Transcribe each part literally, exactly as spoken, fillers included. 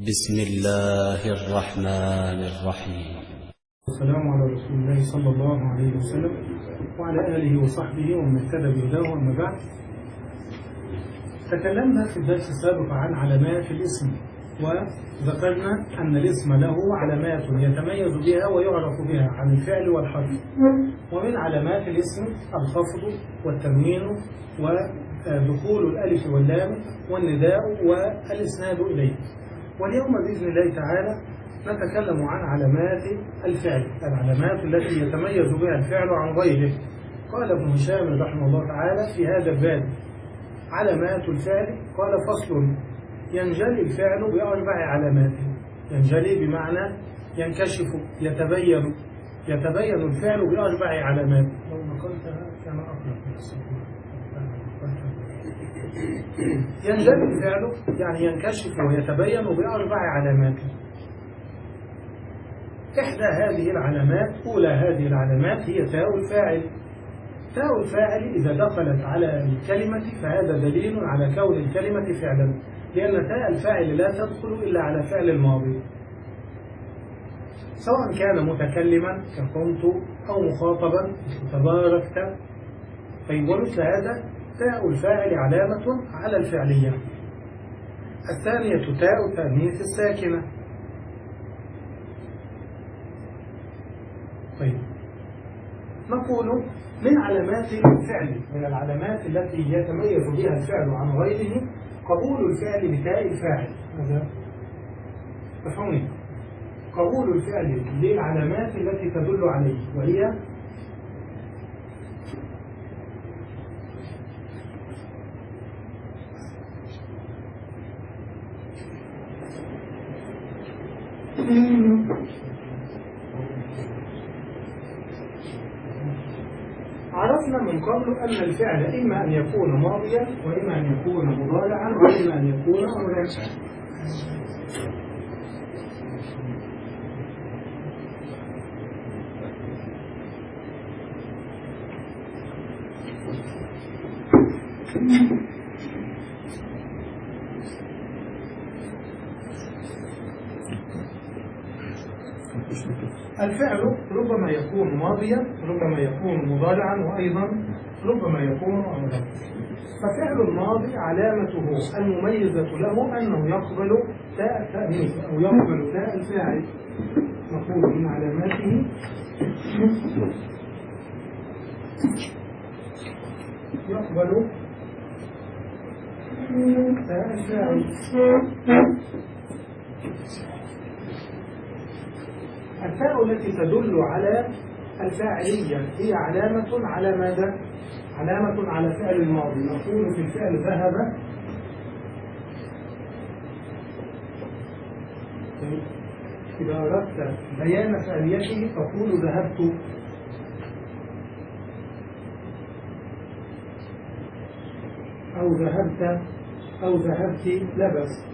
بسم الله الرحمن الرحيم. والسلام على رسول الله صلى الله عليه وسلم وعلى آله وصحبه ومن اهتدى بهداه. أما بعد، تكلمنا في الدرس السابق عن علامات الاسم، وذكرنا أن الاسم له علامات يتميز بها ويعرف بها عن الفعل والحرف. ومن علامات الاسم الخفض والتنوين ودخول الألف واللام والنداء والإسناد إليه. واليوم بإذن الله تعالى نتكلم عن علامات الفعل، العلامات التي يتميز بها الفعل عن غيره. قال ابن هشام رحمه الله تعالى في هذا الباب: علامات الفعل، قال: فصل: ينجلي الفعل بأربع علامات. ينجلي بمعنى ينكشف، يتبين. يتبين الفعل بأربع علامات. لو نقلتها كان أقرب. ينجلي الفعل يعني ينكشف ويتبين بأربع علامات. إحدى هذه العلامات، أولى هذه العلامات، هي تاء الفاعل. تاء الفاعل إذا دخلت على الكلمة فهذا دليل على كون الكلمة فعلا، لأن تاء الفاعل لا تدخل إلا على فعل الماضي، سواء كان متكلما كقمت أو مخاطبا تباركت. طيب، ومثل هذا تاء الفاعل علامة على الفعلية. الثانية تاء التأنيث الساكنة. طيب، نقول من علامات الفعل، من العلامات التي يتميز بها الفعل عن غيره، قبول الفعل بتاء الفاعل. هذا تفهمون؟ قبول الفعل للعلامات التي تدل عليه، وهي عرفنا من قبل أن الفعل إما أن يكون ماضيا، وإما أن يكون مضارعا، وإما أن يكون أمرا. الفعل ربما يكون ماضيا، ربما يكون مضارعا، وأيضا ربما يكون أمرا. ففعل الماضي علامته المميزة له أنه يقبل تاء التأنيث أو يقبل تاء الفاعل. نقول من علاماته يقبل تاء الفاعل. التاء التي تدل على الفاعلية هي علامة على ماذا؟ علامة على فعل الماضي. نقول في الفعل ذهب. إذا أردت بيان فعليته تقول ذهبت. أو ذهبت أو ذهبت لبس.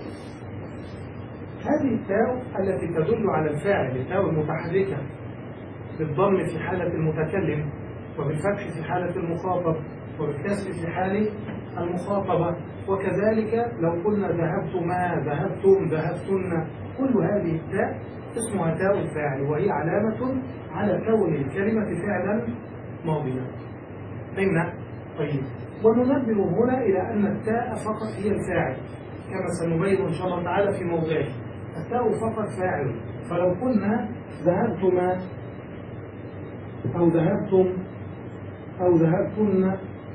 هذه التاء التي تدل على الفاعل، التاء المتحركة بالضم في حالة المتكلم، وبالفتح في حالة المخاطب، وبالكسر في حال المخاطبة. وكذلك لو قلنا ذهبتما، ذهبتم، ذهبتن، كل هذه التاء اسمها تاء الفاعل، وهي علامة على كون الكلمة فعلا ماضيا. فهمنا؟ طيب، وننبه هنا إلى أن التاء فقط هي الفاعل، كما سنبين إن شاء الله تعالى في موضعه. التاء فقط فاعل. فلو قلنا ذهبتما أو ذهبتم أو ذهبتن،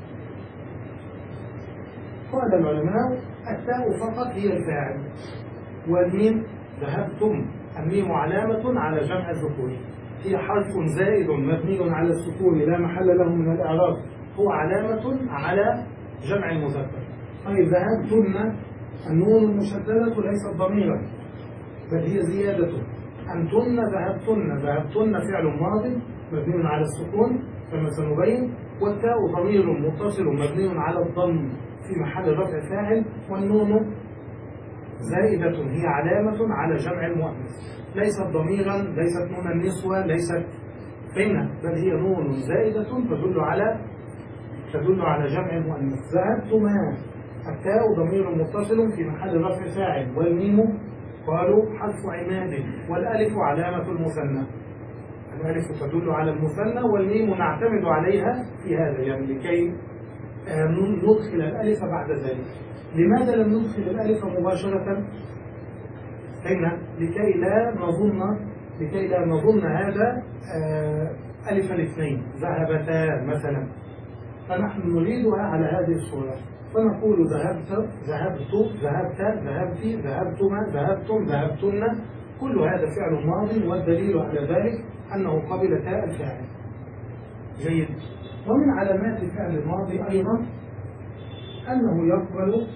قال العلماء التاء فقط هي الفاعل، والميم ذهبتم. الميم علامة على جمع الذكور، هي حرف زائد مبني على السكون لا محل له من الإعراب، هو علامة على جمع المذكر. طيب، ذهبتن، النون المشددة ليست ضميرا بل هي زيادة. أنتن ذهبتن، ذهبتن فعل ماض مبني على السكون كما سنبين، والتاء ضمير متصل مبني على الضم في محل رفع فاعل، والنون زائدة هي علامة على جمع المؤنث، ليست ضميرا، ليست نون النسوة، ليست فينا، بل هي نون زائدة تدل على تدل على جمع المؤنث. ذهبتما، التاء ضمير متصل في محل رفع فاعل، والميم قالوا حرف عماد، والألف علامة المثنى. الألف تدل على المثنى، والميم نعتمد عليها في هذا، يعني لكي ندخل الألف بعد ذلك. لماذا لم ندخل الألف مباشرة؟ هنا لكي لا نظن لكي لا نظن هذا ألف الاثنين، ذهبتا مثلا، فنحن نريدها على هذه الصورة، فنقول ذهبت ذهبت ذهبت ذهبت ذهبتما ذهبتم ذهبتن. كل هذا فعل ماض، والدليل على ذلك أنه قبل تاء الفاعل. جيد. ومن علامات الفعل الماضي أيضا أنه يقبل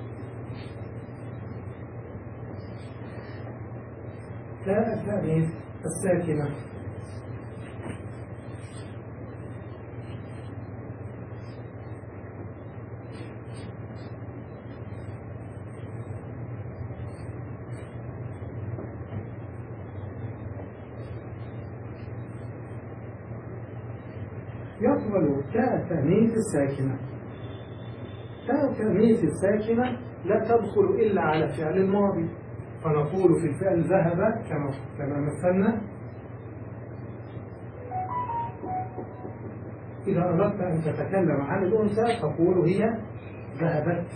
تاء التأنيث الساكنة. يقبل تاء التأنيث الساكنة. تاء التأنيث الساكنة لا تدخل إلا على فعل الماضي، فنقول في الفعل ذهب كما كما مثلنا. إذا أردت أن تتكلم عن الأنثى تقول هي ذهبت.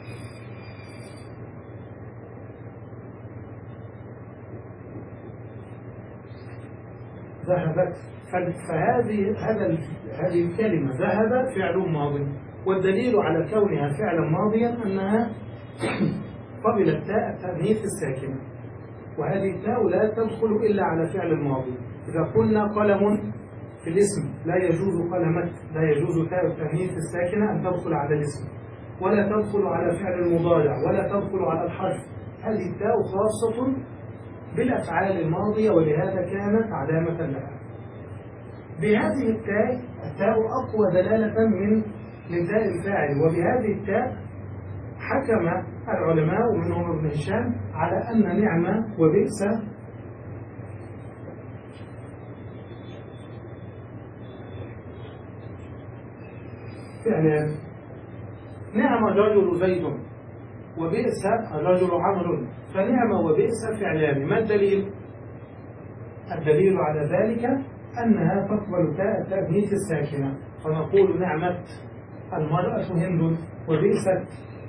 ذهبت. فهذه هذا هذه الكلمة ذهب فعل ماضي، والدليل على كونها فعلا ماضيا أنها قبلت تاء التأنيث الساكنة، وهذه التاء لا تدخل إلا على فعل الماضي. إذا قلنا قلم في الاسم لا يجوز قلمت، لا يجوز تاء التأنيث الساكنة أن تدخل على الاسم، ولا تدخل على فعل المضارع، ولا تدخل على الحرف. هذه التاء خاصة بالأفعال الماضية، ولهذا كانت علامة لها. بهذه التاء، التاء أقوى دلالة من من تاء الفاعل، وبهذه التاء حكم العلماء ومنهم ابن هشام على أن نعمة وبئس فعلان. نعم الرجل زيد، وبئس الرجل عمرو، فنعم وبئس فعلان. ما الدليل؟ الدليل على ذلك أنها تقبل تاء التأنيث الساكنة، فنقول نعمت المرأة هند، وبئست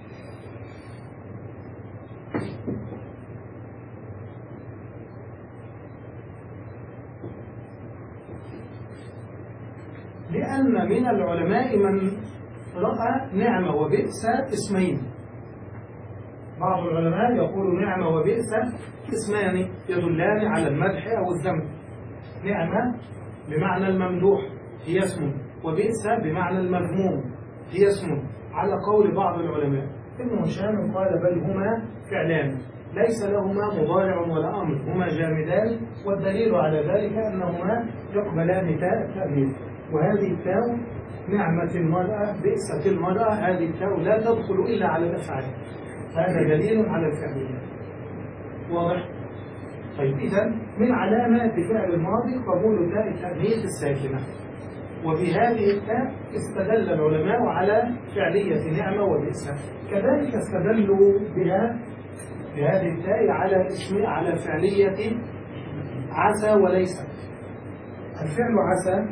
لأن من العلماء من رأى نعمة وبئس اسمين. بعض العلماء يقول نعمة وبئس اسمان يدلان على المدح أو الذم. نعمة بمعنى الممدوح هي اسم، وبئس بمعنى المذموم هي اسم، على قول بعض العلماء. ابن هشام قال بل هما فعلان ليس لهما مضارع ولا أمر، هما جامدان، والدليل على ذلك أنهما يقبلان تاء التأنيث. وهذه التاء نعمة المرأة بئست المرأة، هذه التاء لا تدخل إلا على الأفعال، هذا دليل على الفعلية. واضح؟ طيب، إذا من علامات فعل الماضي قبول تاء التأنيث الساكنة، وبهذه التاء استدل العلماء على فعلية نعمة وبئس. كذلك استدلوا بها بهذه التاء على اسم على فعلية عسى وليس. الفعل عسى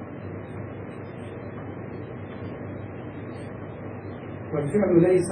والفعل ليس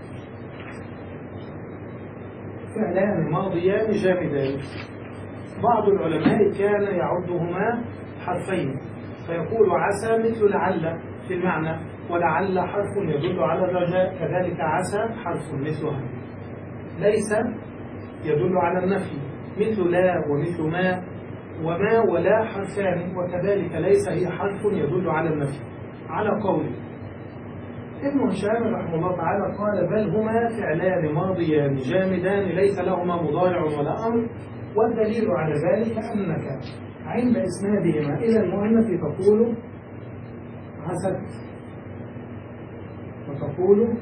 فعلان ماضيان جامدان. بعض العلماء كان يعدهما حرفين، فيقول عسى مثل لعل في المعنى، ولعل حرف يدل على الرجاء، كذلك عسى حرف مثلها. ليس يدل على النفي مثل لا ومثل ما، وما ولا حرفان، وكذلك ليس هي حرف يدل على النفي، على قوله. ابن هشام رحمه الله تعالى قال بل هما فعلان ماضيان جامدان ليس لهما مضارع ولا أمر، والدليل على ذلك أنك عند إسنادهما إلى المؤنث تقول عست، وتقول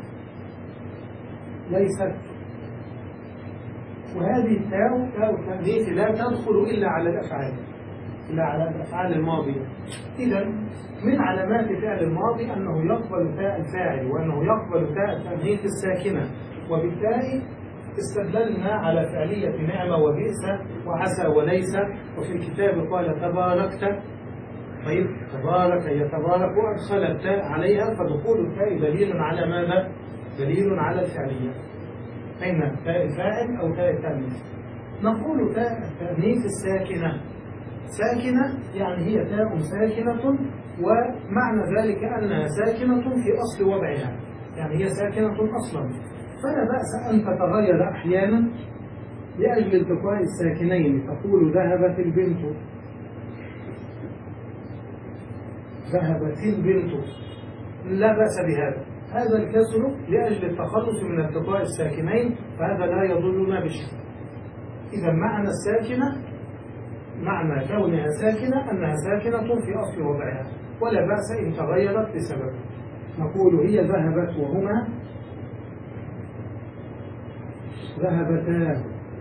ليست. وهذه التاء تاء التأنيث لا تدخل إلا على الأفعال، إلا على الأفعال الماضية. إذا من علامات فعل الماضي أنه يقبل تاء الفاعل، وأنه يقبل تاء التأنيث الساكنة، وبالتالي استدللنا على فعلية نعمة وبئس وعسى وليس، وفي الكتاب قال تباركت. طيب تبارك يتبارك وأدخل التاء عليها، فدخول التاء دليل على ماذا؟ دليل على الفعلية. أين تاء الفاعل أو تاء التأنيث؟ نقول تاء التأنيث الساكنة. ساكنة يعني هي تاء ساكنة، ومعنى ذلك أنها ساكنة في أصل وضعها، يعني هي ساكنة أصلا، فلا بأس أن تتغير أحيانا لأجل التقاء الساكنين. تقول ذهبت البنت، ذهبت البنت، لا بأس بهذا. هذا الكسر لأجل التخلص من التقاء الساكنين، فهذا لا يضرنا بشيء. إذا معنى الساكنة، معنى كونها ساكنة أنها ساكنة في أصل وضعها، ولا بأس إن تغيرت بسبب. نقول هي ذهبت وهما ذهبتا.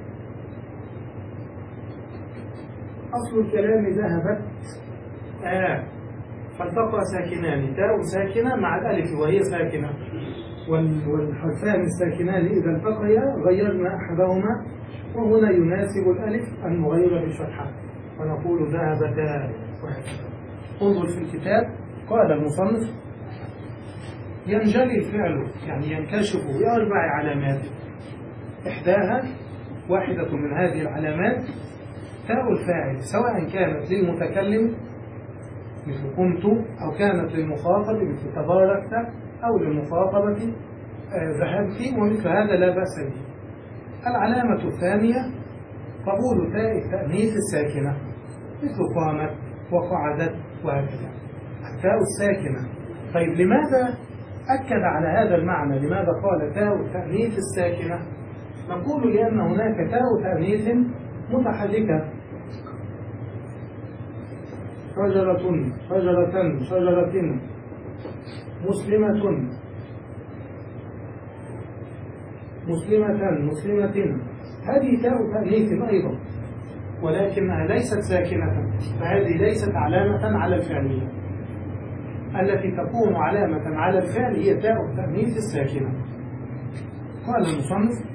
أصل الكلام ذهبت آه، فالتقى ساكنان، تاء ساكنة مع الألف وهي ساكنة، والحرفان الساكنان إذا التقيا غيرنا أحدهما، وهنا يناسب الألف المغيرة بالفتحة، فنقول ذهبتا. انظر في الكتاب، قال المصنف ينجلي الفعل يعني ينكشف بأربع علامات، إحداها واحدة من هذه العلامات تاء الفاعل، سواء كانت للمتكلم مثل قمت، أو كانت للمخاطب مثل تباركت، أو للمخاطبة ذهبت، ومثل هذا لا بأس به. العلامة الثانية قبول تاء التأنيث الساكنة مثل قامت وقعدت وهكذا، التاء الساكنة. طيب لماذا أكد على هذا المعنى؟ لماذا قال تاء التأنيث الساكنة؟ نقول لأن هناك تاء تأنيث متحركة، شجرة شجرة شجرة، مسلمة مسلمة مسلمة، هذه تاء تأنيث أيضا، ولكنها ليست ساكنة، فهذه ليست علامة على الفعلية. التي تكون علامة على الفعل هي تاء التأنيث الساكنة. قال المصنف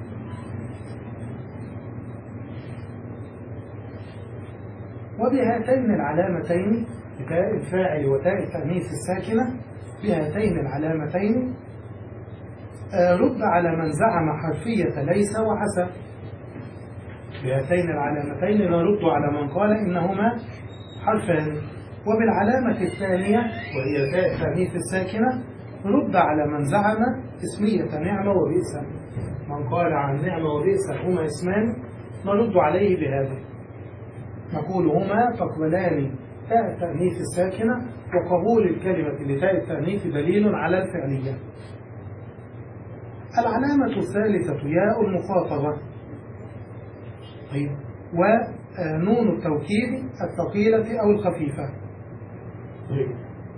وبهاتين العلامتين، بتاء الفاعل وتاء التأنيث الساكنة، بهاتين العلامتين رد على من زعم حرفية ليس وعسى. بهاتين العلامتين نرد على من قال إنهما حرفان. وبالعلامة الثانية وهي تاء التأنيث الساكنة رد على من زعم اسمية نعمة وبئس. من قال عن نعمة وبئس هما اسمان نرد عليه بهذا، نقول هما تقبلان تاء التأنيث الساكنة، وقبول الكلمة لتاء التأنيث دليل على الفعلية. العلامة الثالثة ياء المخاطبة، طيب، ونون التوكيد الثقيلة أو الخفيفة. طيب.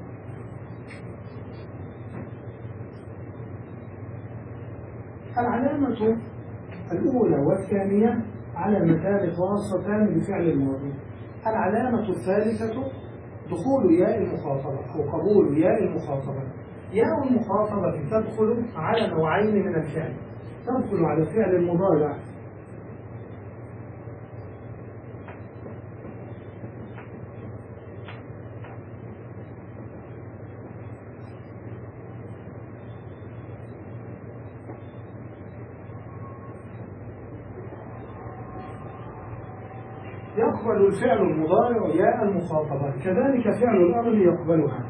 العلامة الأولى والثانية علامتان خاصتان بفعل الماضي. العلامة الثالثة دخول ياء المخاطبة أو قبول ياء المخاطبة. ياء المخاطبة تدخل على نوعين من الفعل، تدخل على الفعل المضارع يقبل الفعل المضارع ياء المخاطبة، كذلك فعل الأمر يقبلها.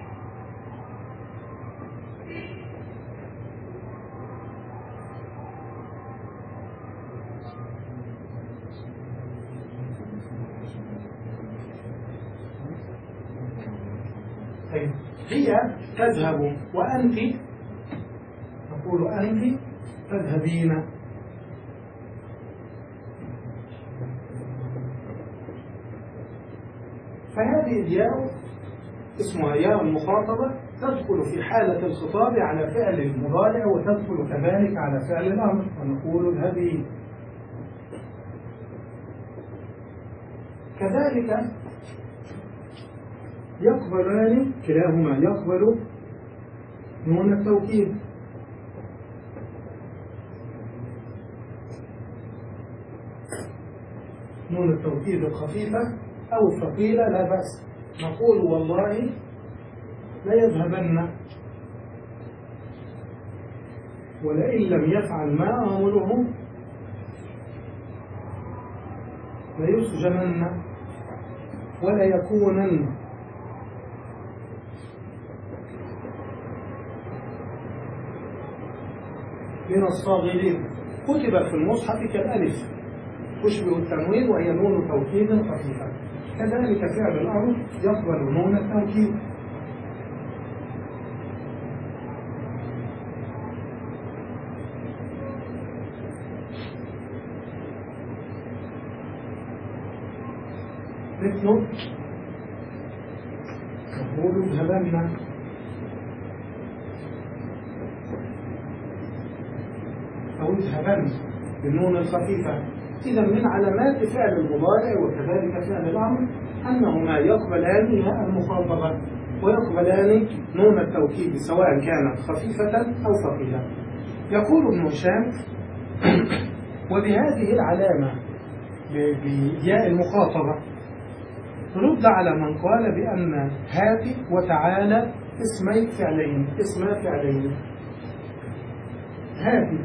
طيب. هي تذهب وأنت، نقول أنت تذهبين. فهذه الياء اسمها ياء المخاطبة، تدخل في حالة الخطاب على فعل المضارع، وتدخل كذلك على فعل الأمر، ونقول هذه. كذلك يقبلان كلاهما، يقبل نون التوكيد، نون التوكيد الخفيفة أو الثقيلة لا بأس. نقول والله لا يذهبن، ولئن لم يفعل ما آمره ليسجنن ولا يكونن. من الصاغرين كتب في المصحف كالألف تشبه التنوين وهي نون توكيد خفيفة، كذلك فعل الأمر يقبل نون التوكيد. مثل نقول اذهبن، أو اذهبن بالنون الخفيفة. إذا من علامات فعل المضارع وكذلك فعل الأمر أنهما يقبلان ياء المخاطبة ويقبلان نون التوكيد سواء كانت خفيفة أو ثقيلة. يقول ابن هشام: وبهذه العلامة بياء المخاطبة رد على من قال بأن هات وتعالى اسمي فعلين اسما فعلين. هات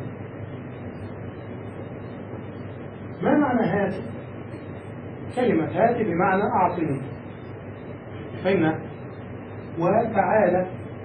ما معنى هات؟ كلمة هات بمعنى أعطني، فإن وتعالى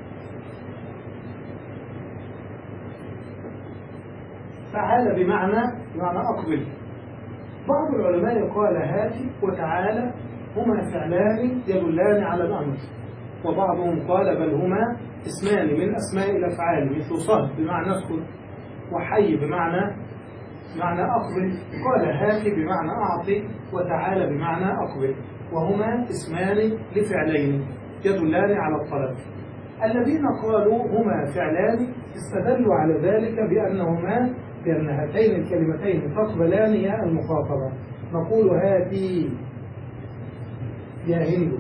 تعالى بمعنى بمعنى أقبل. بعض العلماء قال هات وتعالى هما فعلان يدلان على الأمر، وبعضهم قال بل هما اسمان من أسماء الأفعال مثل صهد بمعنى اسكت وحي بمعنى معنى أقبل. قال هات بمعنى أعطي وتعالى بمعنى أقبل، وهما اسمان لفعلين يدلان على الطلب. الذين قالوا هما فعلان استدلوا على ذلك بأنهما بأن هاتين الكلمتين تقبلان ياء المخاطبة. نقول هاتي يا هند،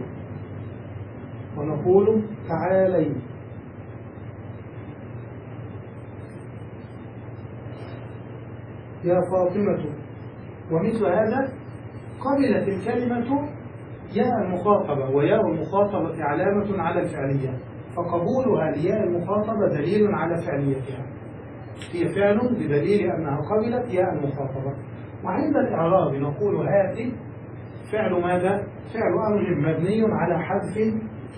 ونقول تعالي. يا فاطمة. ومثل هذا قبلت الكلمة ياء المخاطبة، وياء المخاطبة علامة على الفعلية، فقبولها لياء المخاطبة دليل على فعليتها، هي فعل بدليل أنها قبلت ياء المخاطبة. وعند الإعراب نقول هاتي فعل ماذا؟ فعل أمر مبني على حذف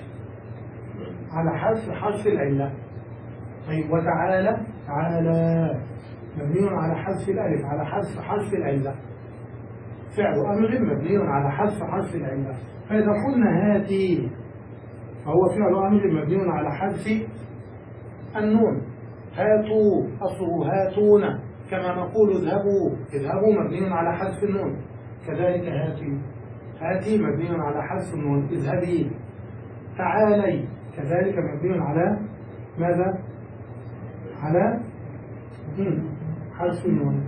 على حذف حرف العلة. طيب وتعالى تعالى مبني على حذف الألف على حذف حرف العلة، فعل أمر مبني على حذف حرف العلة. فإذا قلنا هاتي فهو فعل أمر مبني على حذف النون. هاتوا أصله هاتون، كما نقول اذهبوا اذهبوا مبني على حذف النون، كذلك هاتي هاتي مبني على حذف النون. اذهبي. تعالي كذلك مبني على ماذا؟ على حذف النون.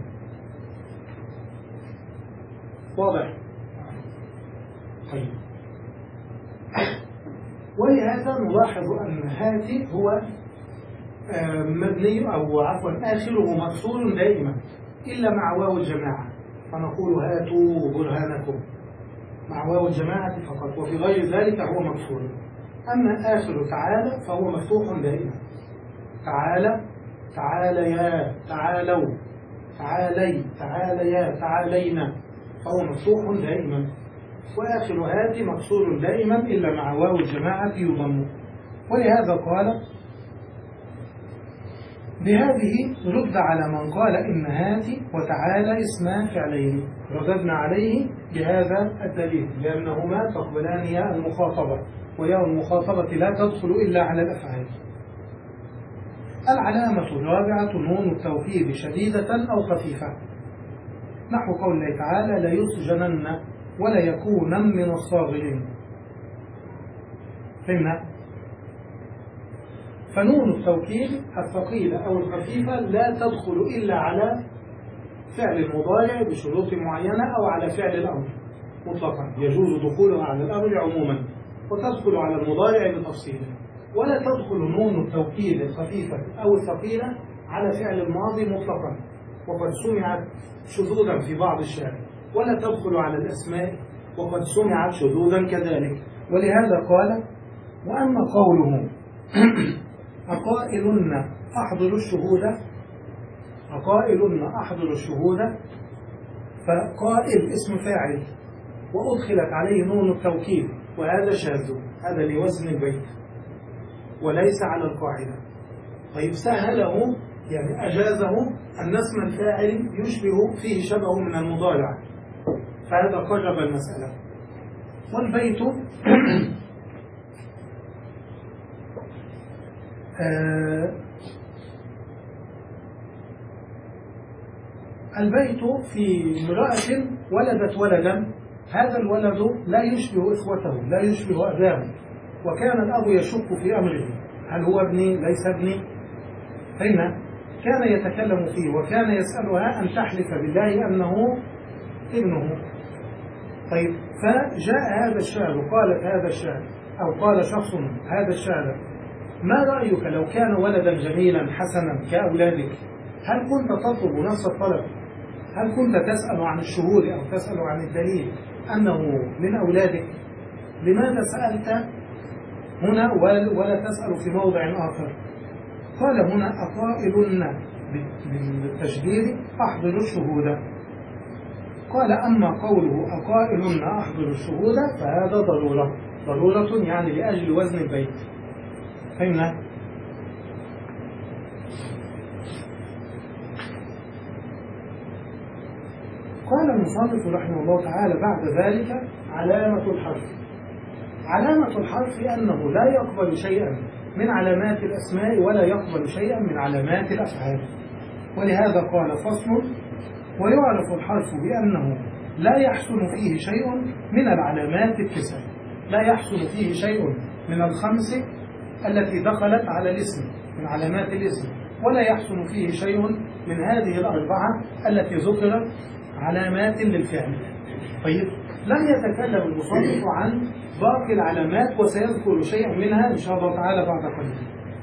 واضح؟ طيب، ولهذا نلاحظ أن هاتي هو مبني أو عفوا آخره مكسور دائما إلا مع واو الجماعة، فنقول هاتوا برهانكم مع واو الجماعة فقط، وفي غير ذلك هو مكسور. أما آخر تعالى فهو مفتوح دائما. تعالى تعاليا تعالوا تعالي تعاليا تعالينا، فهو مفتوح دائما. وآخر هاتي مكسور دائما إلا مع واو الجماعة يضم. ولهذا قال بهذه رد على من قال إن هاتي وتعالى اسمان فعلين، رددنا عليه بهذا الدليل لأنهما تقبلان ياء المخاطبة، وياء المخاطبة لا تدخل إلا على الأفعال. العلامة الرابعة نون التوكيد شديدة أو خفيفة، نحو قول الله تعالى لا يسجنن ولا يكونن من الصاغرين. فهمنا؟ فنون التوكيد الثقيلة أو الخفيفة لا تدخل إلا على فعل المضارع بشروط معينة أو على فعل الأمر مطلقا، يجوز دخولها على الأمر عموما وتدخل على المضارع بتفصيله، ولا تدخل نون التوكيد الخفيفة أو الثقيلة على فعل الماضي مطلقا، وقد سمعت شذوذا في بعض الشعر ولا تدخل على الأسماء وقد سمعت شذوذا كذلك. ولهذا قال: وأما قوله أقائلن أحضر الشهود أقائلن أحضر الشهود، فقائل اسم فاعل وأدخلت عليه نون التوكيد، وهذا شاذ، هذا لوزن البيت وليس على القاعدة. طيب سهله يعني أجازه أن اسم الفاعل يشبه فيه شبه من المضارع، فهذا قرب المسألة. والبيت آه البيت في امرأة ولدت ولدا، هذا الولد لا يشبه إخوته، لا يشبه أباه، وكان الأب يشك في أمره، هل هو ابني ليس ابني؟ فإن كان يتكلم فيه وكان يسألها أن تحلف بالله أنه ابنه. طيب فجاء هذا الشاعر وقالت هذا الشاعر، أو قال شخص هذا الشاعر: ما رأيك لو كان ولدا جميلا حسنا كأولادك؟ هل كنت تطلب نفس الطلب؟ هل كنت تسأل عن الشهود أو تسأل عن الدليل أنه من أولادك؟ لماذا سألت هنا ولا تسأل في موضع آخر؟ قال هنا أقائلن بالتشديد أحضر الشهود. قال: أما قوله أقائلن أحضر الشهود فهذا ضرورة، ضرورة يعني لأجل وزن البيت. فهمنا؟ قال المصنف رحمه الله تعالى بعد ذلك: علامة الحرف. علامة الحرف أنه لا يقبل شيئا من علامات الأسماء ولا يقبل شيئا من علامات الأفعال. ولهذا قال: فصل: ويعرف الحرف بأنه لا يحسن فيه شيء من العلامات التسع، لا يحسن فيه شيء من الخمس التي دخلت على الاسم من علامات الاسم، ولا يحسن فيه شيء من هذه الأربعة التي ذكرت علامات للفعل. طيب لم يتكلم المصنف عن باقي العلامات وسيذكر شيئا منها إن شاء الله تعالى بعد قليل.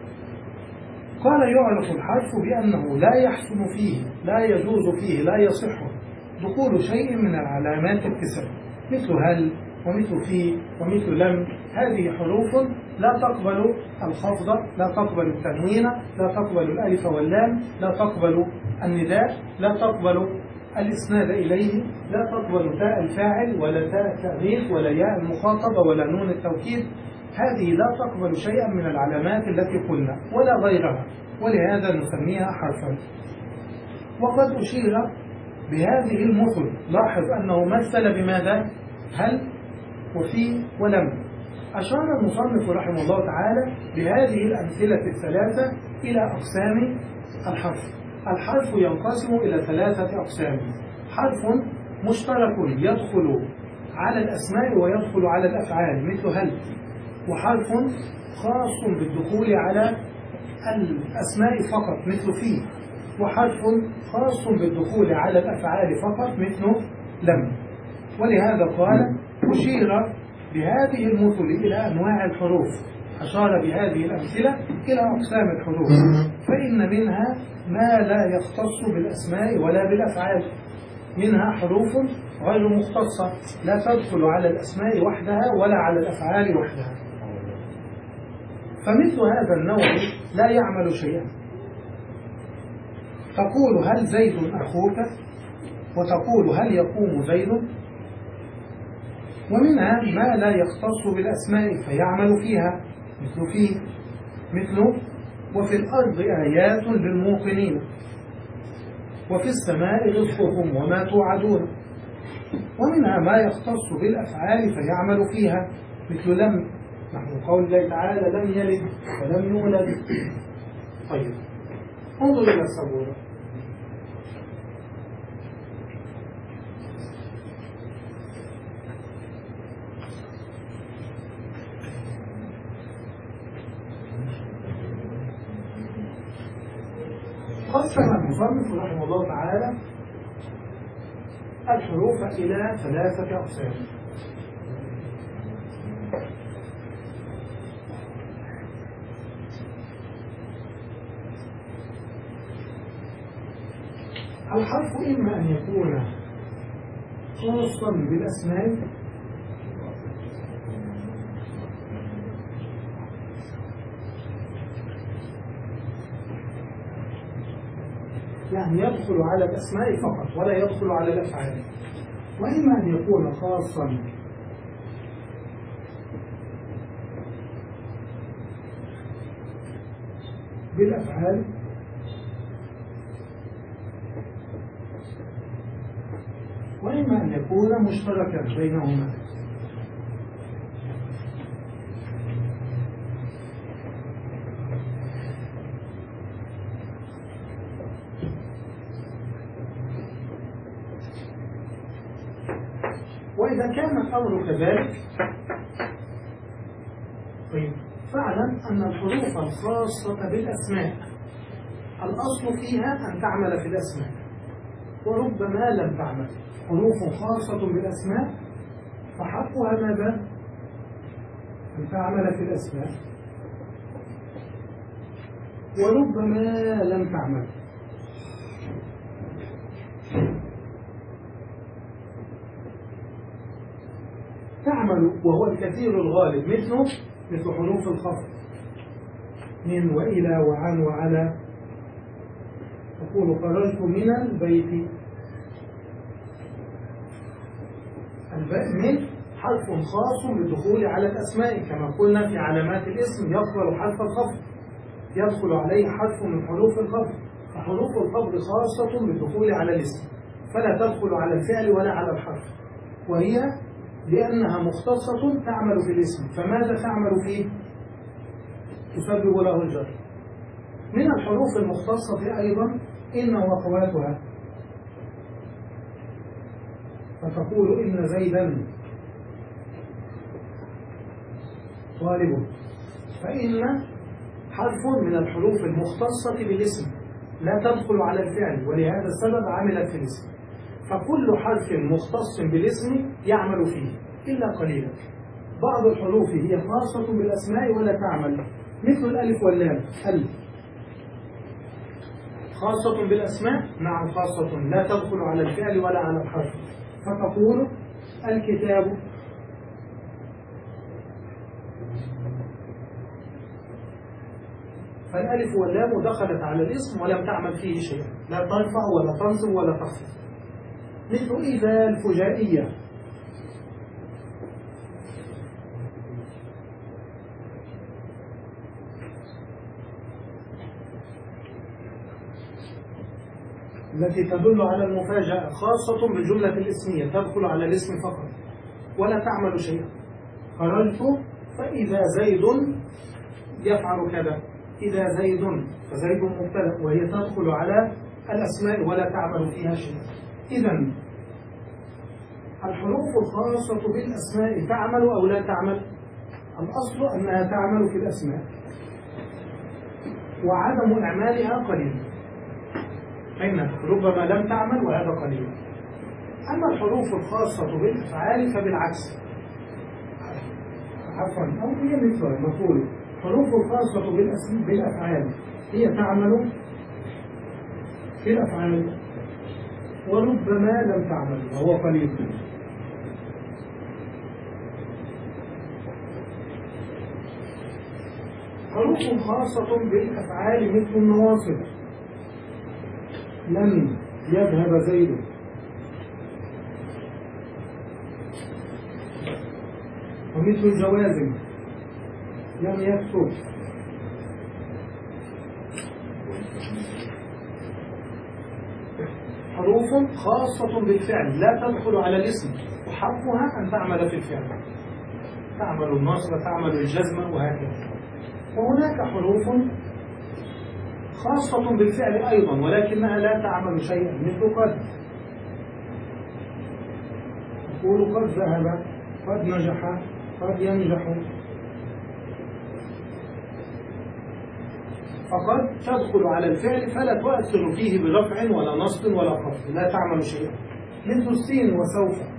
قال: يعرف الحرف بأنه لا يحسن فيه، لا يجوز فيه، لا يصح دخول شيء من العلامات التسع، مثل هل ومثل في ومثل لم. هذه حروف لا تقبل الخفض، لا تقبل التنوين، لا تقبل الألف واللام، لا تقبل النداء، لا تقبل الإسناد إليه، لا تقبل تاء الفاعل ولا تاء التأنيث ولا ياء المخاطبة ولا نون التوكيد. هذه لا تقبل شيئا من العلامات التي قلنا ولا غيرها، ولهذا نسميها حرفا. وقد أشير بهذه المثل، لاحظ أنه مثل بماذا؟ هل وفي ولم. أشار المصنف رحمه الله تعالى بهذه الأمثلة الثلاثة إلى أقسام الحرف. الحرف ينقسم إلى ثلاثة أقسام: حرف مشترك يدخل على الأسماء ويدخل على الأفعال مثل هل، وحرف خاص بالدخول على الأسماء فقط مثل في، وحرف خاص بالدخول على الأفعال فقط مثل لم. ولهذا قال: أشير بهذه المثل إلى أنواع الحروف، أشار بهذه الأمثلة إلى أقسام الحروف، فإن منها ما لا يختص بالأسماء ولا بالأفعال، منها حروف غير مختصة لا تدخل على الأسماء وحدها ولا على الأفعال وحدها. فمثل هذا النوع لا يعمل شيئا. تقول: هل زيد أخوك؟ وتقول: هل يقوم زيد؟ ومنها ما لا يختص بالأسماء فيعمل فيها مثل فيه، مثل وفي الأرض آيات للموقنين، وفي السماء رزقكم وما توعدون. ومنها ما يختص بالأفعال فيعمل فيها مثل لم، نحن قول الله تعالى: لم يلد ولم يولد. طيب انظر إلى السبورة. قسم المصنف رحمه الله تعالى الحروف إلى ثلاثة أقسام. الحرف إما أن يكون خاصا بالأسماء يعني يدخل على الأسماء فقط ولا يدخل على الأفعال، وإما أن يكون خاصا بالأفعال وإما أن يكون مشتركا بينهما. وإذا كان الأمر كذلك طيب فاعلم أن الحروف الخاصة بالأسماء الأصل فيها أن تعمل في الأسماء، وربما لم تعمل. حروف خاصة بالأسماء فحقها ماذا؟ أن تعمل في الأسماء، وربما لم تعمل. تعمل وهو الكثير الغالب، مثله مثل حروف الخفض من وإلى وعن وعلى. تقول خرجت من البيت. من حرف خاص بالدخول على الأسماء، كما قلنا في علامات الاسم يقبل حرف الخفض، يدخل عليه حرف من حروف الخفض، فحروف الخفض خاصة بالدخول على الاسم فلا تدخل على الفعل ولا على الحرف، وهي لأنها مختصة تعمل في الاسم. فماذا تعمل فيه؟ تسبب له الجر. من الحروف المختصة أيضا إن وأخواتها، فتقول إن زيدا طالب، فإن حرف من الحروف المختصة بالاسم لا تدخل على الفعل، ولهذا السبب عملت في الاسم. فكل حرف مختص بالاسم يعمل فيه إلا قليلا. بعض الحروف هي خاصة بالأسماء ولا تعمل، مثل الألف واللام. ألف خاصة بالأسماء، نعم خاصة، لا تدخل على الفعل ولا على الحرف، فتقول الكتاب. فالألف واللام دخلت على الاسم ولم تعمل فيه شيئا، لا ترفع ولا تنصب ولا تخفض. مثل إذا الفجائية، التي تدل على المفاجأة، خاصة بالجملة الاسمية، تدخل على الاسم فقط ولا تعمل شيئا. خرجت فإذا زيد يفعل كذا، إذا زيد، فزيد مبتدأ وهي تدخل على الأسماء ولا تعمل فيها شيئا. إذن الحروف الخاصة بالأسماء تعمل أو لا تعمل؟ الأصل أنها تعمل في الأسماء، وعدم إعمالها قليل، فإن ربما لم تعمل وهذا قليل. أما الحروف الخاصة بالأفعال فبالعكس، عفوا أو هي مثل نقول الحروف الخاصة بالأفعال هي تعمل في الأفعال وربما لم تعمل وهو قليل. حروف خاصة بالأفعال مثل النواصب، لن يذهب زيد، ومثل الجوازم، لم يكتب. حروف خاصة بالفعل لا تدخل على الاسم، وحقها أن تعمل في الفعل، تعمل النصب، تعمل الجزم، وهكذا. وهناك حروف خاصة بالفعل أيضا ولكنها لا تعمل شيئا، مثل قد. تقول قد ذهب، قد نجح، قد ينجح. فقد تدخل على الفعل فلا تؤثر فيه برفع ولا نصب ولا خفض، لا تعمل شيئا، مثل السين وسوف.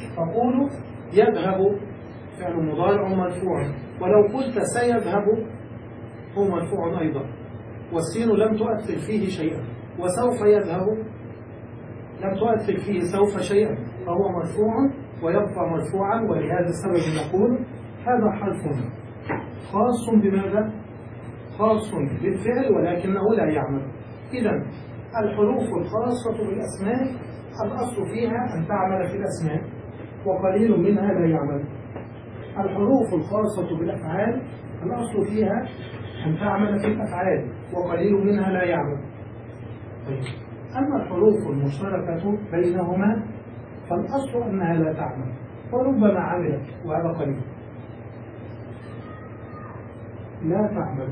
تقول يذهب فعل مضارع مرفوع، ولو قلت سيذهب هو مرفوع أيضا، والسين لم تؤثر فيه شيئا، وسوف يذهب لم تؤثر فيه سوف شيئا، فهو مرفوع ويبقى مرفوعا. ولهذا السبب نقول هذا حرف خاص بماذا؟ خاص بالفعل ولكنه لا يعمل. إذن الحروف الخاصة بالأسماء الأصل فيها أن تعمل في الأسماء وقليل منها لا يعمل. الحروف الخاصة بالأفعال الأصل فيها أن تعمل في الأفعال وقليل منها لا يعمل. طيب. أما الحروف المشتركة بينهما فالأصل أنها لا تعمل وربما عملت، وهذا قليل. لا تعمل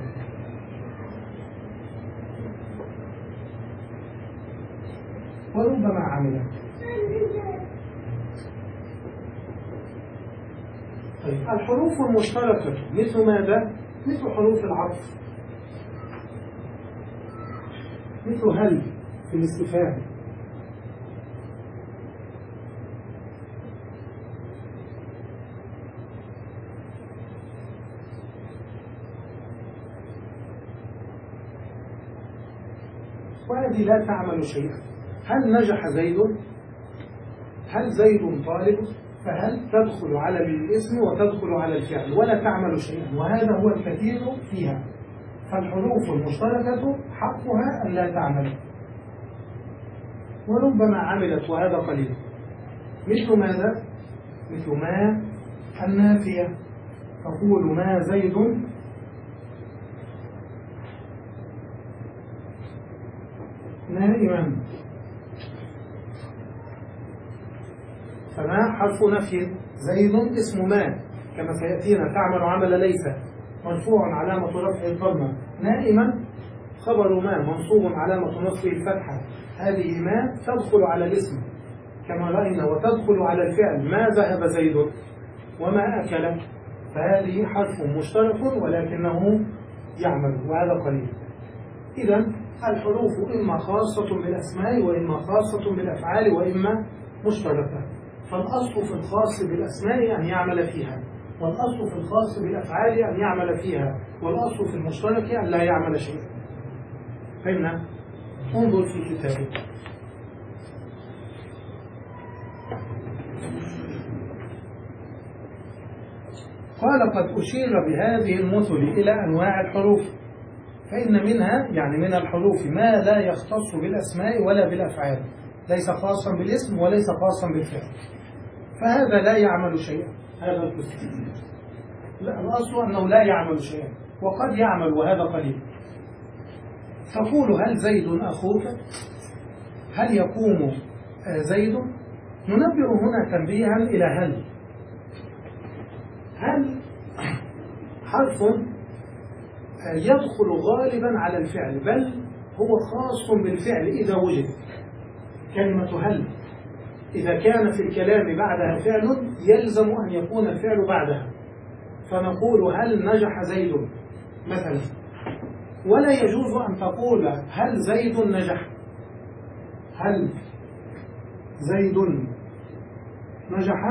وربما عملت. طيب. الحروف المشتركة مثل ماذا؟ مثل حروف العطف، مثل هل في الاستفهام، وهذه لا تعمل شيئا. هل نجح زيد؟ هل زيد طالب؟ فهل تدخل على الاسم وتدخل على الفعل ولا تعمل شيئا، وهذا هو الكثير فيها. فالحروف المشتركة حقها أن لا تعمل وربما عملت، وهذا قليل. مثل ماذا؟ مثل ما النافية، تقول ما زيد نائما، فما حرف نفي، زيد اسم ما كما سيأتينا تعمل عمل ليس، مرفوع علامة رفعه الضمة، نائما خبر ما منصوب علامة نصبه الفتحة. هذه ما تدخل على الاسم كما رأينا، وتدخل على الفعل، ما ذهب زيد وما أكل، فهذه حرف مشترك ولكنه يعمل، وهذا قليل. إذن الحروف إما خاصة بالأسماء وإما خاصة بالأفعال وإما مشتركة. فالأصل في الخاص بالأسماء أن يعمل فيها، والأصل في الخاص بالأفعال أن يعمل فيها، والأصل في المشترك أن لا يعمل شيئا. فهمنا؟ انظر في كتابه. قال قد أشير بهذه المثل إلى أنواع الحروف، فإن منها يعني من الحروف ما لا يختص بالأسماء ولا بالأفعال، ليس خاصا بالاسم وليس خاصا بالفعل، فهذا لا يعمل شيئا. هذا القسم الأصل أنه لا يعمل شيئا، وقد يعمل وهذا قليل. تقول هل زيد أخوك؟ هل يقوم زيد؟ ننبه هنا تنبيها إلى هل. هل حرف يدخل غالبا على الفعل، بل هو خاص بالفعل إذا وجد. كلمة هل إذا كان في الكلام بعدها فعل يلزم أن يكون الفعل بعدها، فنقول هل نجح زيد مثلا، ولا يجوز أن تقول هل زيد نجح، هل زيد نجح،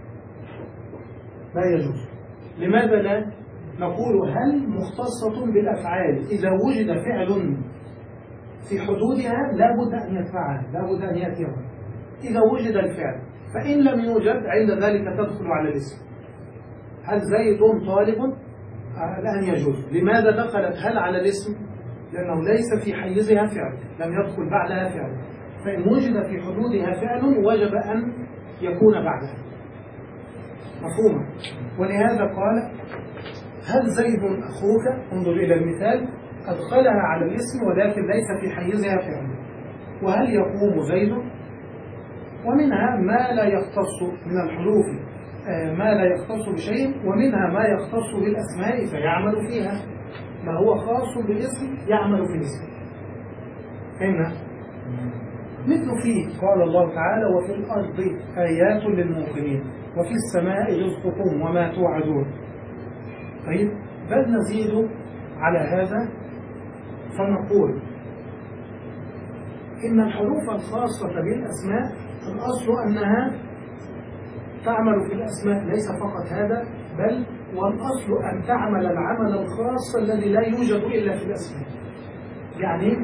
لا يجوز. لماذا لا؟ نقول هل مختصة بالأفعال، إذا وجد فعل في حدودها لا بد أن يدفعها، لا بد أن يأتيها. إذا وجد الفعل، فإن لم يوجد عند ذلك تدخل على الاسم. هل زيد طالب؟ الآن يجوز. لماذا دخلت هل على الاسم؟ لأنه ليس في حيزها فعل، لم يدخل بعدها فعل، فإن وجد في حدودها فعل وجب أن يكون بعدها. مفهوم؟ ولهذا قال هل زيد أخوك؟ انظر إلى المثال، أدخلها على الاسم ولكن ليس في حيزها فعل. وهل يقوم زيد؟ ومنها ما لا يختص من الحروف، ما لا يختص بشيء، ومنها ما يختص بالأسماء فيعمل فيها، ما هو خاص بالاسم يعمل في الاسم. هنا مثل فيه قال الله تعالى وفي الأرض آيات للموقنين وفي السماء رزقكم وما توعدون. طيب، بل نزيد على هذا فنقول إن الحروف الخاصة بالأسماء الأصل أنها تعمل في الأسماء، ليس فقط هذا بل والأصل أن تعمل العمل الخاص الذي لا يوجد إلا في الأسماء. يعني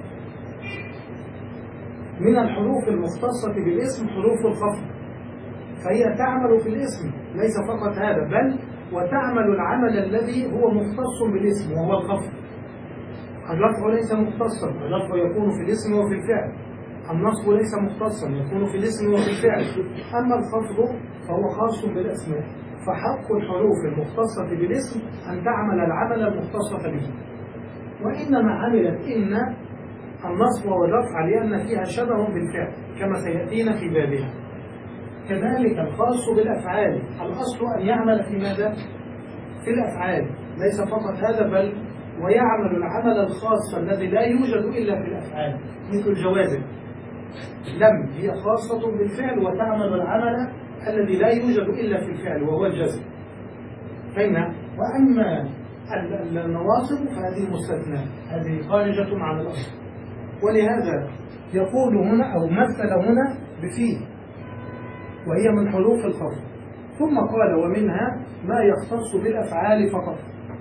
من الحروف المختصة بالاسم حروف الخفض، فهي تعمل في الاسم، ليس فقط هذا بل وتعمل العمل الذي هو مختص بالاسم وهو الخفض. الرفع ليس مختصا، الرفع يكون في الاسم وفي الفعل. النصب ليس مختصا، يكون في الاسم وفي الفعل. أما الخفض فهو خاص بالأسماء، فحق الحروف المختصة بالاسم أن تعمل العمل المختص به. وإنما عملت إن النصب والرفع لأن فيها شبه بالفعل كما سيأتينا في بابها. كذلك الخاص بالأفعال، الأصل أن يعمل في ماذا؟ في الأفعال، ليس فقط هذا بل ويعمل العمل الخاص الذي لا يوجد إلا في الأفعال، مثل الجوازم. لم هي خاصة بالفعل وتعمل العمل الذي لا يوجد إلا في الفعل وهو الجزم. فهمنا؟ وأما النواصب فهذه مستثناة، هذه خارجة عن الأصل. ولهذا يقول هنا أو مثل هنا بفيه، وهي من حروف الخفض. ثم قال ومنها ما يختص بالأفعال فقط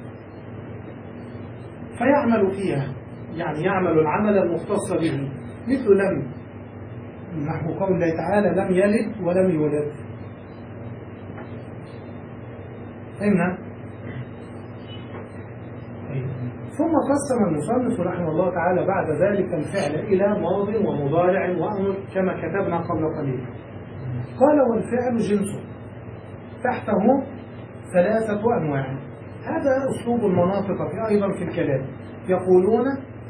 فيعمل فيها، يعني يعمل العمل المختص به، مثل لم، نحو قول الله تعالى لم يلد ولم يولد. فهمنا؟ ثم قسم المصنف رحمه الله تعالى بعد ذلك الفعل إلى ماض ومضارع وأمر كما كتبنا قبل قليل. قال والفعل جنس تحته ثلاثة أنواع. هذا أسلوب المناطق أيضا في الكلام، يقولون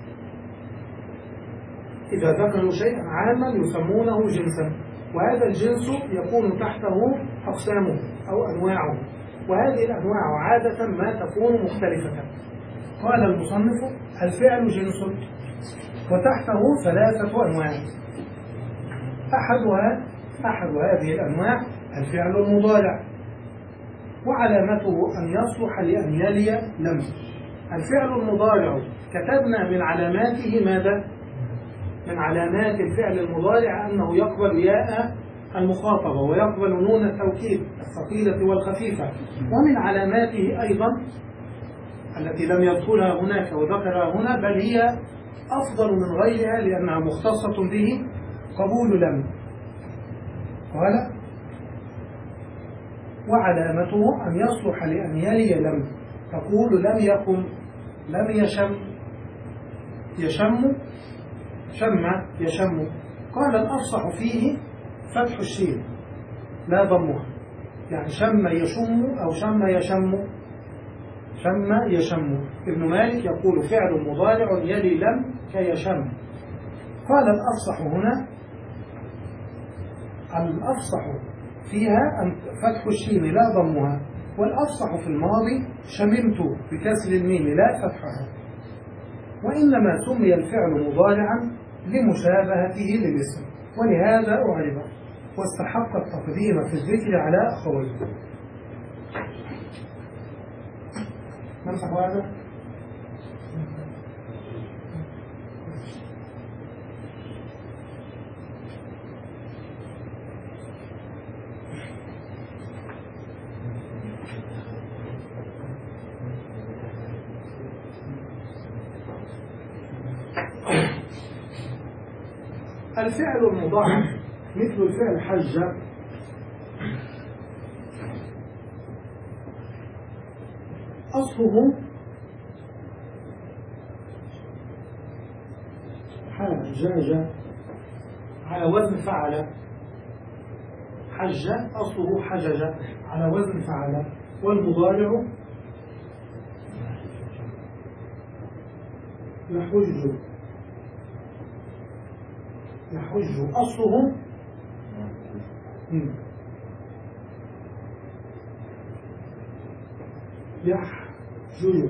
إذا ذكروا شيئا عاما يسمونه جنسا، وهذا الجنس يكون تحته أقسامه أو أنواعه، وهذه الأنواع عادة ما تكون مختلفة. قال المصنف الفعل جنس وتحته ثلاثة أنواع. أحدها أحد هذه الأنواع الفعل المضارع، وعلامته أن يصلح لأن يلي لم. الفعل المضارع كتبنا من علاماته ماذا؟ من علامات الفعل المضارع أنه يقبل ياء المخاطبة ويقبل نون التوكيد الثقيلة والخفيفة. ومن علاماته أيضا التي لم يذكرها هناك وذكرها هنا بل هي أفضل من غيرها لأنها مختصة به قبول لم. قال وعلامته أن يصلح لأن يلي لم، تقول لم يقم، لم يشم، يشم، شم، يشم. قال الأفصح فيه فتح الشين لا ضمها، يعني شم يشم أو شم يشم، شم يشم. ابن مالك يقول فعل مضارع يلي لم كيشم. قال الأفصح هنا الأفصح فيها فتح الشين لا ضمها، والأفصح في الماضي شممت بكسر الميم لا فتحها. وإنما سمي الفعل مضارعا لمشابهته للاسم، ولهذا أعرب واستحق التقديم في الذكر على أخويه. نمسح هذا. الفعل المضاعف مثل الفعل حج أصله حجاج على وزن فعل، حج أصله حجج على وزن فعل. والمضارع يحج، يحج أصله يحجج،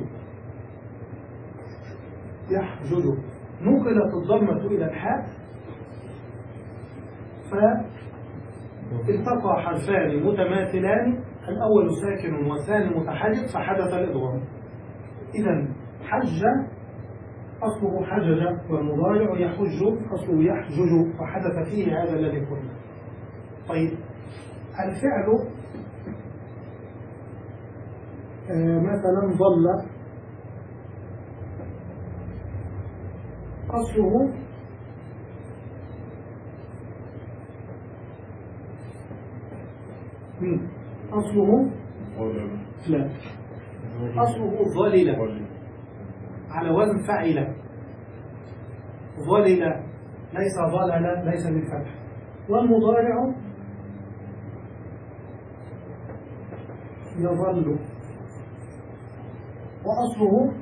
يحجج. نقلت الضمة إلى الحاء فالتقى حرفان متماثلان، الأول ساكن والثاني متحرك فحدث الإضغام. إذن حج أصله حجج، والمضارع يحج أصله يحجج، فحدث فيه هذا الذي قلنا. طيب الفعل آه مثلا ظل أصله مين؟ أصله لا أصله ظلل على وزن فعل. ظلل ليس ظلل، ليس بالفتح. والمضارع يظل وأصله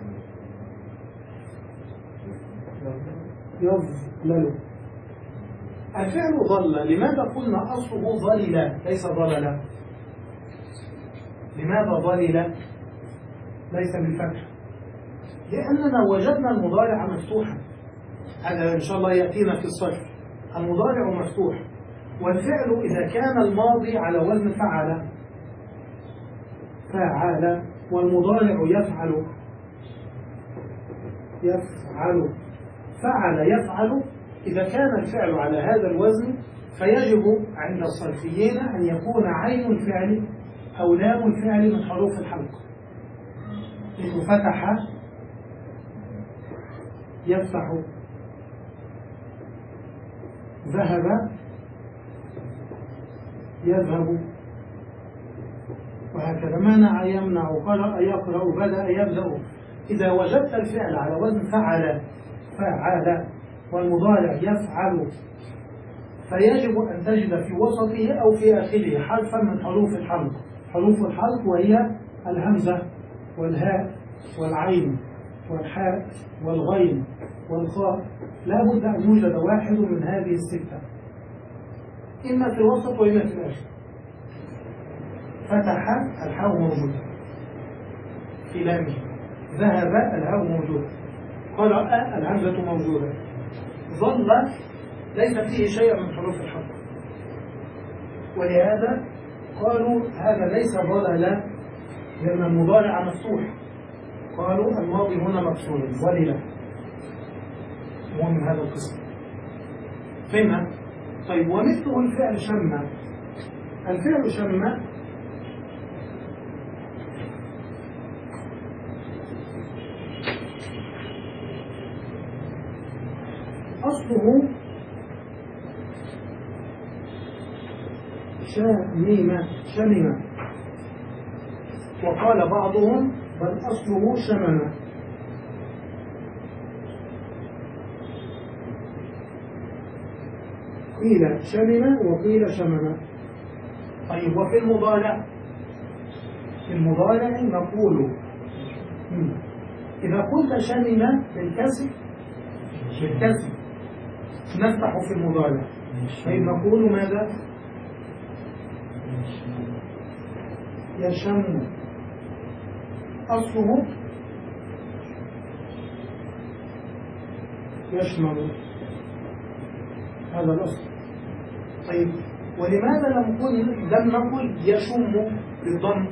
يظلل. الفعل ظل، لماذا قلنا أصله ظلل ليس ظلل؟ لماذا ظلل ليس بالفتح؟ لأننا وجدنا المضارع مفتوحا، هذا إن شاء الله يأتينا في الصرف. المضارع مفتوح، والفعل إذا كان الماضي على وزن فعل فعل، والمضارع يفعل يفعل فعل يفعل، إذا كان الفعل على هذا الوزن فيجب عند الصرفيين أن يكون عين الفعل أو لام الفعل من حروف الحلق. إذ فتح يفتح، ذهب يذهب، وهكذا. منع يمنع، قرأ يقرأ، بدأ يبدأ. إذا وجدت الفعل على وزن فعل فعل والمضارع يفعل، فيجب أن تجد في وسطه أو في آخره حرفا من حروف الحلق. حروف الحلق وهي الهمزة والهاء والعين والحاء والغين والخاء. لا بد أن يوجد واحد من هذه الستة، إما في الوسط وإما في الآخر. فتح الحاء موجودة في لامه، ذهب الهاء موجودة، قرأ الهمزة موجودة، ظل ليس فيه شيء من حروف الحلق. ولهذا قالوا هذا ليس ظلل لأن المضارع مفتوح، قالوا الماضي هنا مكسور ظلل، هو من هذا القسم. فهمنا؟ طيب، ومثله الفعل شم. الفعل شم أصله شميمة شميمة، وقال بعضهم بل أصله شممة. قيل شممة وقيل شممة. طيب، وفي المضارع في المضارع نقول إذا قلت شممة بالكسر بالكسر نفتح في المضارع، طيب نقول ماذا؟ يشم. أصله يشمم، هذا الأصل. طيب، ولماذا لم نقل لم نقل يشم بالضم؟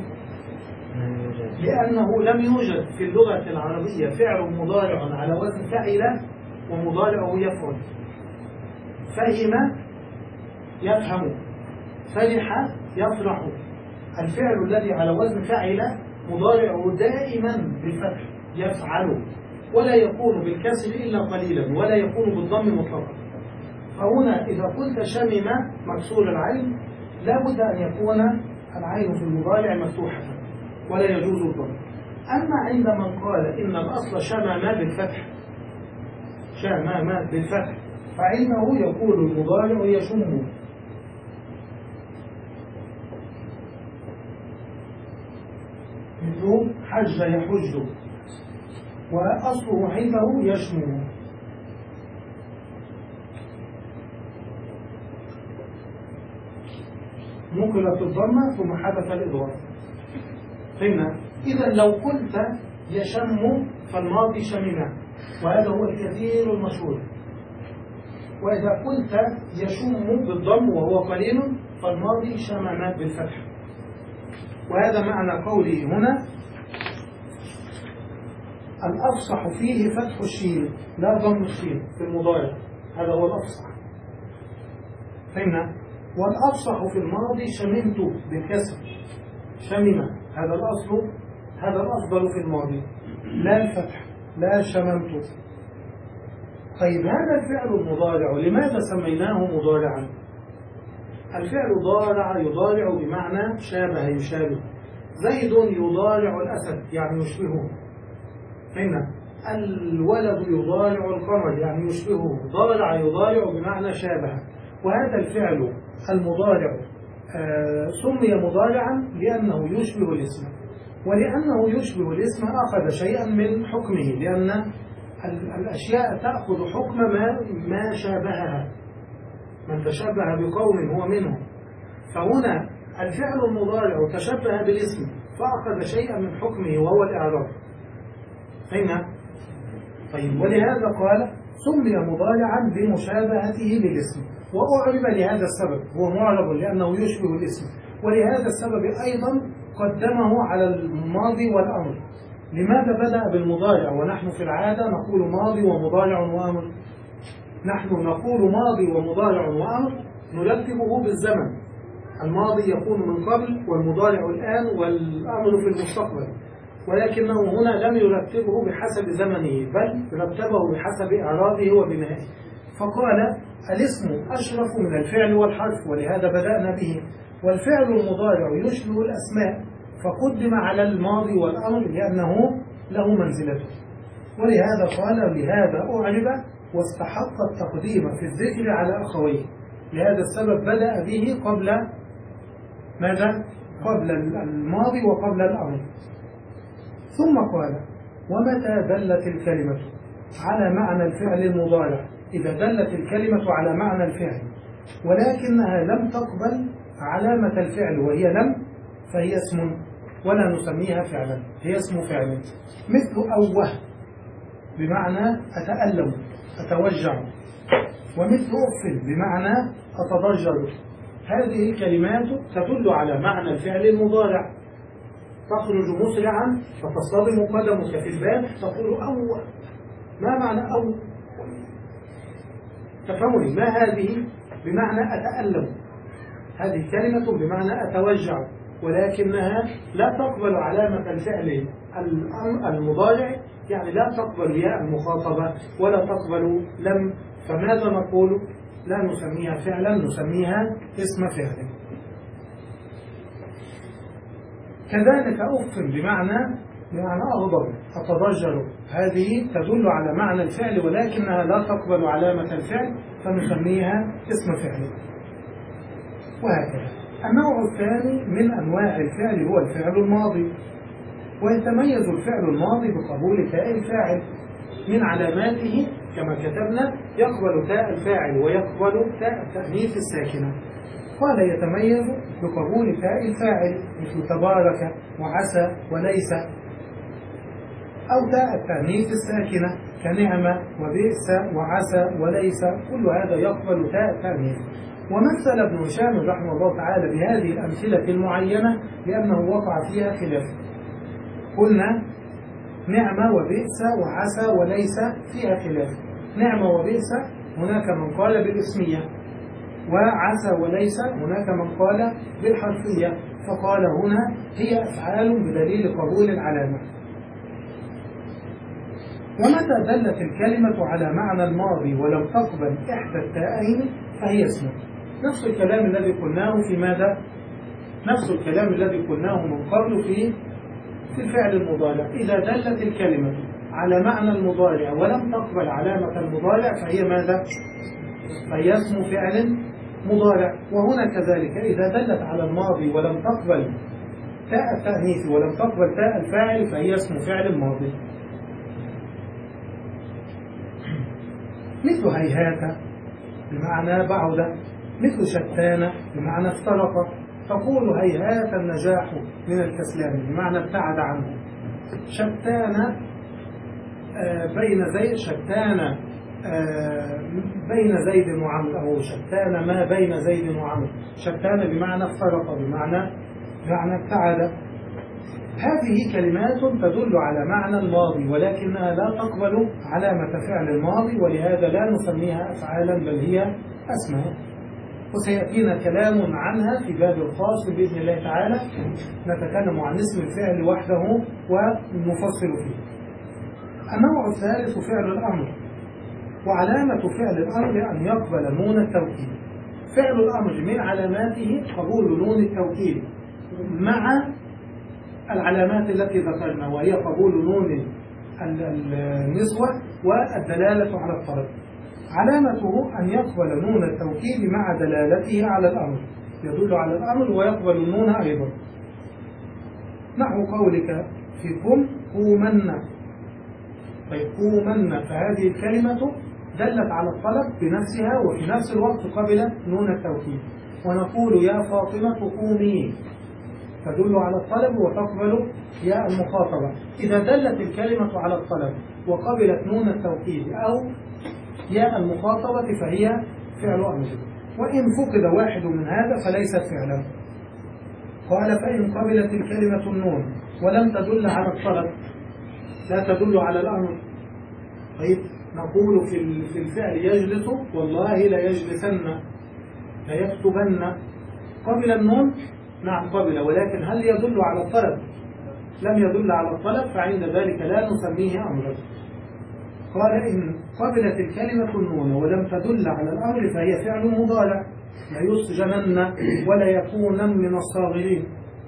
لأنه لم يوجد في اللغة العربية فعل مضارع على وزن فعل ومضارعه يفعل. فهم يفهم، فرح يفرح. الفعل الذي على وزن فعل مضارعه دائما بالفتح يفعل، ولا يكون بالكسر إلا قليلا، ولا يكون بالضم مطلقا. فهنا إذا قلت شمم مكسور العين لا بد أن يكون العين في المضارع مفتوحة ولا يجوز الضم. أما عند من قال إن الأصل شمم بالفتح شمم بالفتح فإنه يقول المضارع يشم. مثل حج يحج، وأصله عنده يشمم. نقلت الضمة ثم حدث الإضافة. فهمنا؟ إذا لو قلت يشم فالماضي شمم، وهذا هو الكثير المشهور. وإذا قلت يشم بالضم وهو قليل فالماضي شمم بالفتح. وهذا معنى قوله هنا الأفصح فيه فتح الشين لا ضم الشين في المضارع، هذا هو الأفصح. فهمنا؟ والأفصح في الماضي شممت بالكسر شمم. هذا الأصل، هذا الأفضل في الماضي، لا الفتح، لا شممت. طيب هذا الفعل المضارع لماذا سميناه مضارعا؟ الفعل ضارع يضارع بمعنى شابه يشابه. زيد يضارع الأسد يعني يشبهه. هنا الولد يضارع القمر يعني يشبهه. ضارع يضارع بمعنى شابه. وهذا الفعل المضارع آه سمي مضارعا لأنه يشبه الاسم، ولأنه يشبه الاسم أخذ شيئا من حكمه، لأن الأشياء تأخذ حكم ما, ما شابهها. من تشبه بقوم هو منهم. فهنا الفعل المضارع تشبه بالاسم فأخذ شيئا من حكمه وهو الإعراب. هنا طيب ولهذا قال سمي مضارعا بمشابهته للاسم، وأعرب لهذا السبب، هو معرب لأنه يشبه الاسم، ولهذا السبب أيضا قدمه على الماضي والأمر. لماذا بدأ بالمضارع ونحن في العادة نقول ماضي ومضارع وأمر؟ نحن نقول ماضي ومضارع وأمر نرتبه بالزمن، الماضي يكون من قبل والمضارع الآن والأمر في المستقبل، ولكنه هنا لم يرتبه بحسب زمنه بل رتبه بحسب إعرابه وبنائه. فقال الاسم أشرف من الفعل والحرف ولهذا بدأنا به، والفعل المضارع يشبه الأسماء فقدم على الماضي والأمر لأنه له منزلته، ولهذا قال لهذا أعرب واستحق التقديم في الذكر على أخويه. لهذا السبب بدأ به قبل ماذا؟ قبل الماضي وقبل الأمر. ثم قال ومتى دلت الكلمة على معنى الفعل المضارع، إذا دلت الكلمة على معنى الفعل ولكنها لم تقبل علامة الفعل وهي لم، فهي اسم ولا نسميها فعلا، هي اسم فعل. مثل أوه بمعنى أتألم أتوجع، ومثل أفل بمعنى أتضجر. هذه الكلمات تدل على معنى الفعل المضارع. تخرج مسرعا فتصطدم قدمك في الباب تقول أوه. ما معنى أو؟ تفهمني ما هذه؟ بمعنى أتألم. هذه كلمة بمعنى أتوجع، ولكنها لا تقبل علامة الفعل المضارع، يعني لا تقبل ياء المخاطبة ولا تقبل لم. فماذا نقول؟ لا نسميها فعلا، نسميها اسم فعل. كذلك أف بمعنى بمعنى أغضب أتضجر، هذه تدل على معنى الفعل ولكنها لا تقبل علامة الفعل فنسميها اسم فعل. وهكذا. النوع الثاني من أنواع الفعل هو الفعل الماضي، ويتميز الفعل الماضي بقبول تاء الفاعل. من علاماته كما كتبنا يقبل تاء الفاعل ويقبل تاء التأنيث الساكنة. قال يتميز بقبول تاء الفاعل مثل تبارك وعسى وليس، أو تاء التأنيث الساكنة كنعمة وبئس وعسى وليس، كل هذا يقبل تاء التأنيث. ومثل ابن هشام رحمه الله تعالى بهذه الأمثلة المعينة لأنه وقع فيها خلاف. قلنا نعمة وبئس وعسى وليس فيها خلاف. نعمة وبئس هناك من قال بالاسمية، وعسى وليس هناك من قال بالحرفية، فقال هنا هي أفعال بدليل قبول العلامة. ومتى دلت الكلمة على معنى الماضي ولم تقبل إحدى التاءين فهي اسم. نفس الكلام الذي قلناه في ماذا؟ نفس الكلام الذي قلناه من قبل في في الفعل المضارع. إذا دلت الكلمة على معنى المضارع ولم تقبل علامة المضارع فهي ماذا؟ فهي اسم فعل مضارع. وهنا كذلك إذا دلت على الماضي ولم تقبل تاء التأنيث ولم تقبل تاء الفاعل فهي اسم فعل ماضي. مثل هيهات بمعنى بعد، مثل شتان بمعنى افترق. تقول هيهات النجاح من الكسلان بمعنى ابتعد عنه. شتان بين زيد شتان بين زيد وعمرو، أو شتان ما بين زيد وعمرو. شتان بمعنى افترق بمعنى بمعنى ابتعد. هذه كلمات تدل على معنى الماضي ولكنها لا تقبل علامة فعل الماضي، ولهذا لا نسميها أفعالا بل هي أسماء. وسيأتينا كلام عنها في باب الخاص بإذن الله تعالى، نتكلم عن اسم الفعل وحده ونفصل فيه. النوع الثالث فعل الأمر، وعلامة فعل الأمر أن يقبل نون التوكيد. فعل الأمر من علاماته قبول نون التوكيد مع العلامات التي ذكرنا، وهي قبول نون النسوة والدلالة على الطلب. علامته أن يقبل نون التوكيد مع دلالته على الأمر، يدل على الأمر ويقبل النون أيضا. نحو قولك في قم قومن، طيب قومن، فهذه الكلمة دلت على الطلب بنفسها وفي نفس الوقت قبل نون التوكيد. ونقول يا فاطمة قومي، تدل على الطلب وتقبل يا المخاطبة. إذا دلت الكلمة على الطلب وقبلت نون التوكيد أو يا المخاطبة فهي فعل أمر، وإن فقد واحد من هذا فليست فعلا. قال فإن قبلت الكلمة النون ولم تدل على الطلب، لا تدل على الأمر. طيب نقول في الفعل يجلس، والله لا يجلسن، لا يكتبن، قبل النون؟ نعم قبل، ولكن هل يدل على الطلب؟ لم يدل على الطلب، فعند ذلك لا نسميه أمرا. قال إن قبلت الكلمة النون ولم تدل على الأمر فهي فعل مضارع، لا يسجنن ولا يكونن من الصاغرين.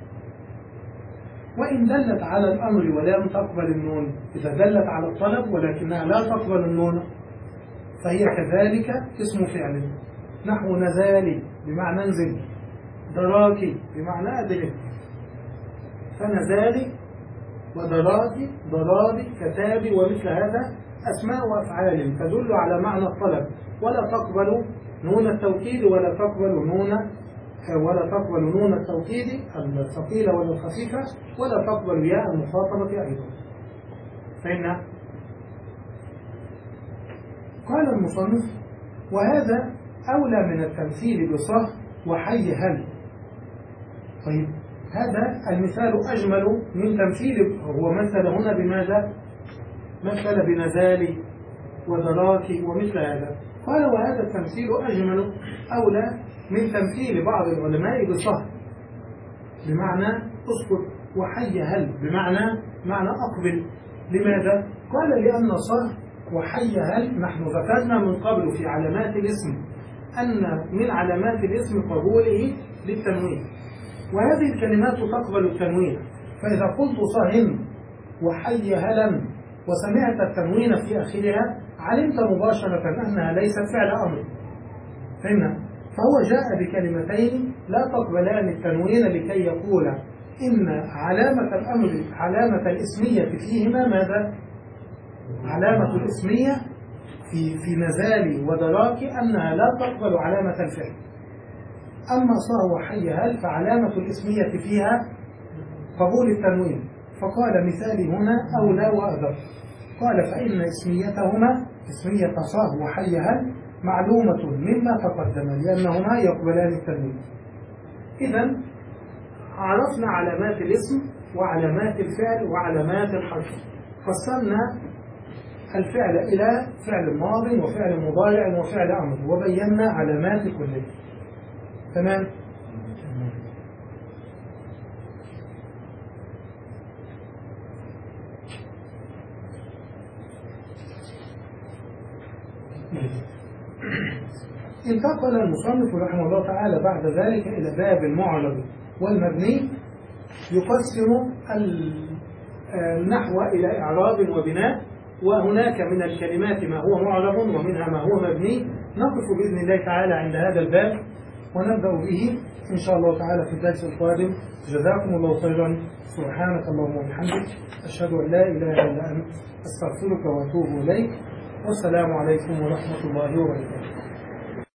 وإن دلت على الأمر ولم تقبل النون، إذا دلت على الطلب ولكنها لا تقبل النون فهي كذلك اسم فعل. نحو نزالي بمعنى انزل، دراكي بمعنى أدرك. فنزالي ودراكي ضرابي كتابي ومثل هذا أسماء وأفعال تدل على معنى الطلب، ولا تقبل نون التوكيد ولا تقبل نون ولا تقبل نون التوكيد الثقيلة ولا الخفيفة، ولا تقبل ياء المخاطبة أيضا. فإن قال المصنف وهذا أولى من التمثيل بصه وحي هل. طيب هذا المثال أجمل من تمثيل، هو مثل هنا بماذا؟ مثل بنزالي ودراكي ومثل هذا. قال وهذا التمثيل أجمل أولى من تمثيل بعض العلماء بصه بمعنى اسكت، وحي هل بمعنى معنى أقبل. لماذا؟ قال لأن صه وحي هل نحن ذكرنا من قبل في علامات الاسم أن من علامات الاسم قبوله للتنوين، وهذه الكلمات تقبل التنوين. فإذا قلت صهن وحي هلا وسمعت التنوين في آخرها علمت مباشرة أنها ليست فعل أمر. فهمنا؟ فهو جاء بكلمتين لا تقبلان التنوين لكي يقول إن علامة الأمر علامة الاسمية فيهما ماذا؟ علامة الاسمية في في نزالي ودراكي أنها لا تقبل علامة الفعل. أما صه وحي هل فعلامة الاسمية فيها قبول التنوين. فقال مثالي هنا أولى وأدق. قال فإن اسميتهما اسمية صه وحي هل معلومة مما تقدم لأنهما يقبلان التنوين. إذن عرفنا علامات الاسم وعلامات الفعل وعلامات الحرف. قسمنا الفعل إلى فعل ماض وفعل مضارع وفعل أمر، وبينا علامات كل. تمام؟ انتقل المصنف رحمه الله تعالى بعد ذلك إلى باب المعرب والمبني، يقسم النحو إلى إعراب وبناء، وهناك من الكلمات ما هو معرب ومنها ما هو مبني. نقف بإذن الله تعالى عند هذا الباب ونبدأ به إن شاء الله تعالى في الدرس القادم. جزاكم الله خيرا. سبحانك اللهم وبحمدك، أشهد أن لا إله إلا أنت، أستغفرك وأتوب إليك، والسلام عليكم ورحمة الله وبركاته.